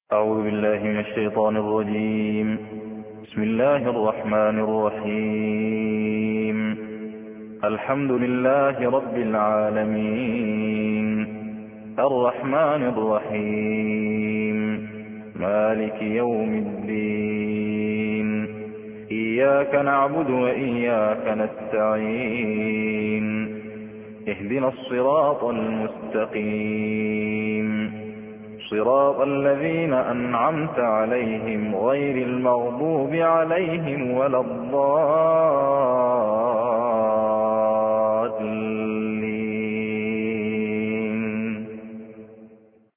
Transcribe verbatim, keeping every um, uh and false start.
أعوذ بالله من الشيطان الرجيم. بسم الله الرحمن الرحيم. الحمد لله رب العالمين الرحمن الرحيم مالك يوم الدين إياك نعبد وإياك نستعين اهدنا الصراط المستقيم صراط الذين أنعمت عليهم غير المغضوب عليهم ولا الضالين.